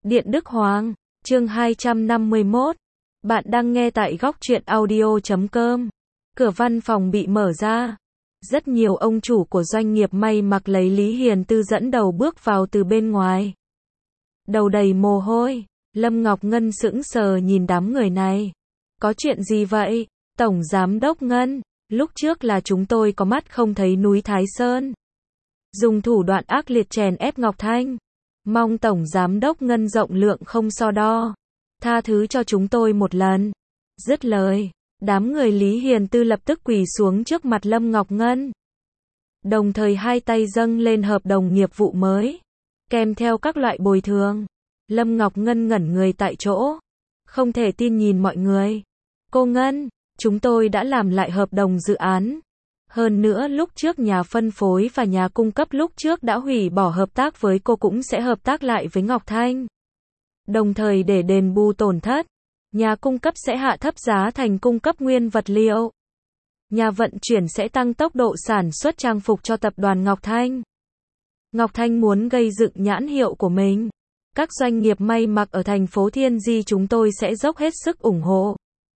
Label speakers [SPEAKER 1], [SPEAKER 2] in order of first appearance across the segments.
[SPEAKER 1] Điện Đức Hoàng, chương 251. Bạn đang nghe tại góc truyện audio.com. Cửa văn phòng bị mở ra. Rất nhiều ông chủ của doanh nghiệp may mặc lấy Lý Hiền Tư dẫn đầu bước vào từ bên ngoài. Đầu đầy mồ hôi, Lâm Ngọc Ngân sững sờ nhìn đám người này. Có chuyện gì vậy? Tổng Giám đốc Ngân, lúc trước là chúng tôi có mắt không thấy núi Thái Sơn. Dùng thủ đoạn ác liệt chèn ép Ngọc Thanh. Mong Tổng Giám đốc Ngân rộng lượng không so đo. Tha thứ cho chúng tôi một lần. Dứt lời, đám người Lý Hiền Tư lập tức quỳ xuống trước mặt Lâm Ngọc Ngân. Đồng thời hai tay dâng lên hợp đồng nghiệp vụ mới, kèm theo các loại bồi thường. Lâm Ngọc Ngân ngẩn người tại chỗ, không thể tin nhìn mọi người. Cô Ngân, chúng tôi đã làm lại hợp đồng dự án. Hơn nữa lúc trước nhà phân phối và nhà cung cấp lúc trước đã hủy bỏ hợp tác với cô cũng sẽ hợp tác lại với Ngọc Thanh. Đồng thời để đền bù tổn thất, nhà cung cấp sẽ hạ thấp giá thành cung cấp nguyên vật liệu. Nhà vận chuyển sẽ tăng tốc độ sản xuất trang phục cho tập đoàn Ngọc Thanh. Ngọc Thanh muốn gây dựng nhãn hiệu của mình. Các doanh nghiệp may mặc ở thành phố Thiên Di chúng tôi sẽ dốc hết sức ủng hộ.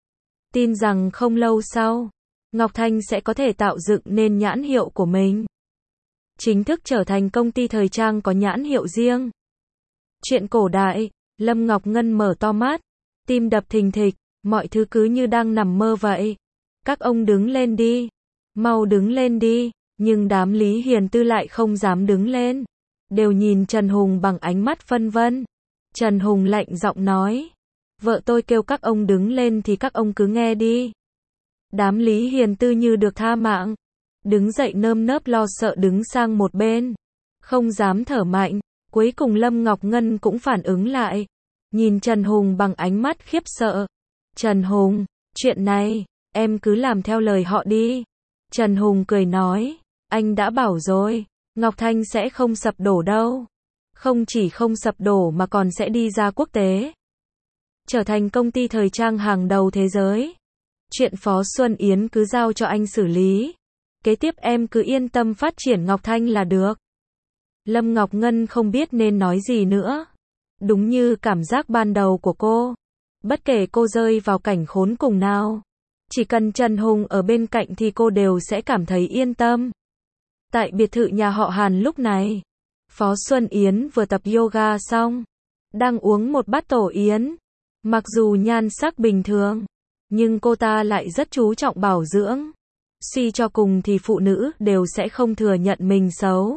[SPEAKER 1] Tin rằng không lâu sau, Ngọc Thanh sẽ có thể tạo dựng nên nhãn hiệu của mình. Chính thức trở thành công ty thời trang có nhãn hiệu riêng. Chuyện cổ đại, Lâm Ngọc Ngân mở to mắt, tim đập thình thịch, mọi thứ cứ như đang nằm mơ vậy. Các ông đứng lên đi, mau đứng lên đi, nhưng đám Lý Hiền Tư lại không dám đứng lên. Đều nhìn Trần Hùng bằng ánh mắt phân vân. Trần Hùng lạnh giọng nói, vợ tôi kêu các ông đứng lên thì các ông cứ nghe đi. Đám Lý Hiền Tư như được tha mạng, đứng dậy nơm nớp lo sợ đứng sang một bên, không dám thở mạnh. Cuối cùng Lâm Ngọc Ngân cũng phản ứng lại, nhìn Trần Hùng bằng ánh mắt khiếp sợ. Trần Hùng, chuyện này, em cứ làm theo lời họ đi. Trần Hùng cười nói, anh đã bảo rồi, Ngọc Thanh sẽ không sập đổ đâu. Không chỉ không sập đổ mà còn sẽ đi ra quốc tế, trở thành công ty thời trang hàng đầu thế giới. Chuyện Phó Xuân Yến cứ giao cho anh xử lý. Kế tiếp em cứ yên tâm phát triển Ngọc Thanh là được. Lâm Ngọc Ngân không biết nên nói gì nữa. Đúng như cảm giác ban đầu của cô. Bất kể cô rơi vào cảnh khốn cùng nào, chỉ cần Trần Hùng ở bên cạnh thì cô đều sẽ cảm thấy yên tâm. Tại biệt thự nhà họ Hàn lúc này, Phó Xuân Yến vừa tập yoga xong, đang uống một bát tổ yến. Mặc dù nhan sắc bình thường, nhưng cô ta lại rất chú trọng bảo dưỡng. Suy cho cùng thì phụ nữ đều sẽ không thừa nhận mình xấu.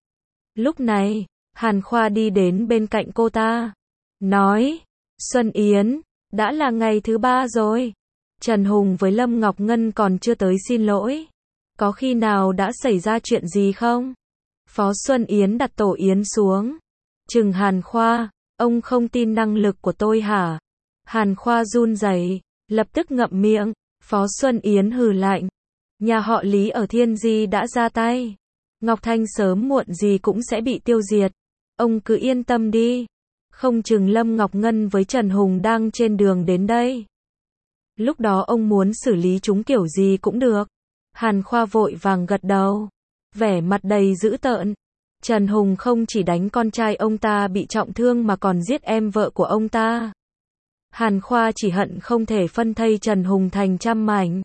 [SPEAKER 1] Lúc này, Hàn Khoa đi đến bên cạnh cô ta, nói, Xuân Yến, đã là ngày thứ 3 rồi. Trần Hùng với Lâm Ngọc Ngân còn chưa tới xin lỗi. Có khi nào đã xảy ra chuyện gì không? Phó Xuân Yến đặt tổ yến xuống, trừng Hàn Khoa, ông không tin năng lực của tôi hả? Hàn Khoa run rẩy, lập tức ngậm miệng. Phó Xuân Yến hừ lạnh, nhà họ Lý ở Thiên Di đã ra tay. Ngọc Thanh sớm muộn gì cũng sẽ bị tiêu diệt. Ông cứ yên tâm đi. Không chừng Lâm Ngọc Ngân với Trần Hùng đang trên đường đến đây. Lúc đó ông muốn xử lý chúng kiểu gì cũng được. Hàn Khoa vội vàng gật đầu, vẻ mặt đầy dữ tợn. Trần Hùng không chỉ đánh con trai ông ta bị trọng thương mà còn giết em vợ của ông ta. Hàn Khoa chỉ hận không thể phân thây Trần Hùng thành trăm mảnh.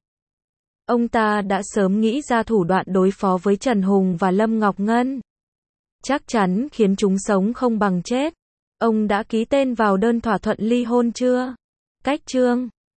[SPEAKER 1] Ông ta đã sớm nghĩ ra thủ đoạn đối phó với Trần Hùng và Lâm Ngọc Ngân. Chắc chắn khiến chúng sống không bằng chết. Ông đã ký tên vào đơn thỏa thuận ly hôn chưa? Cách chương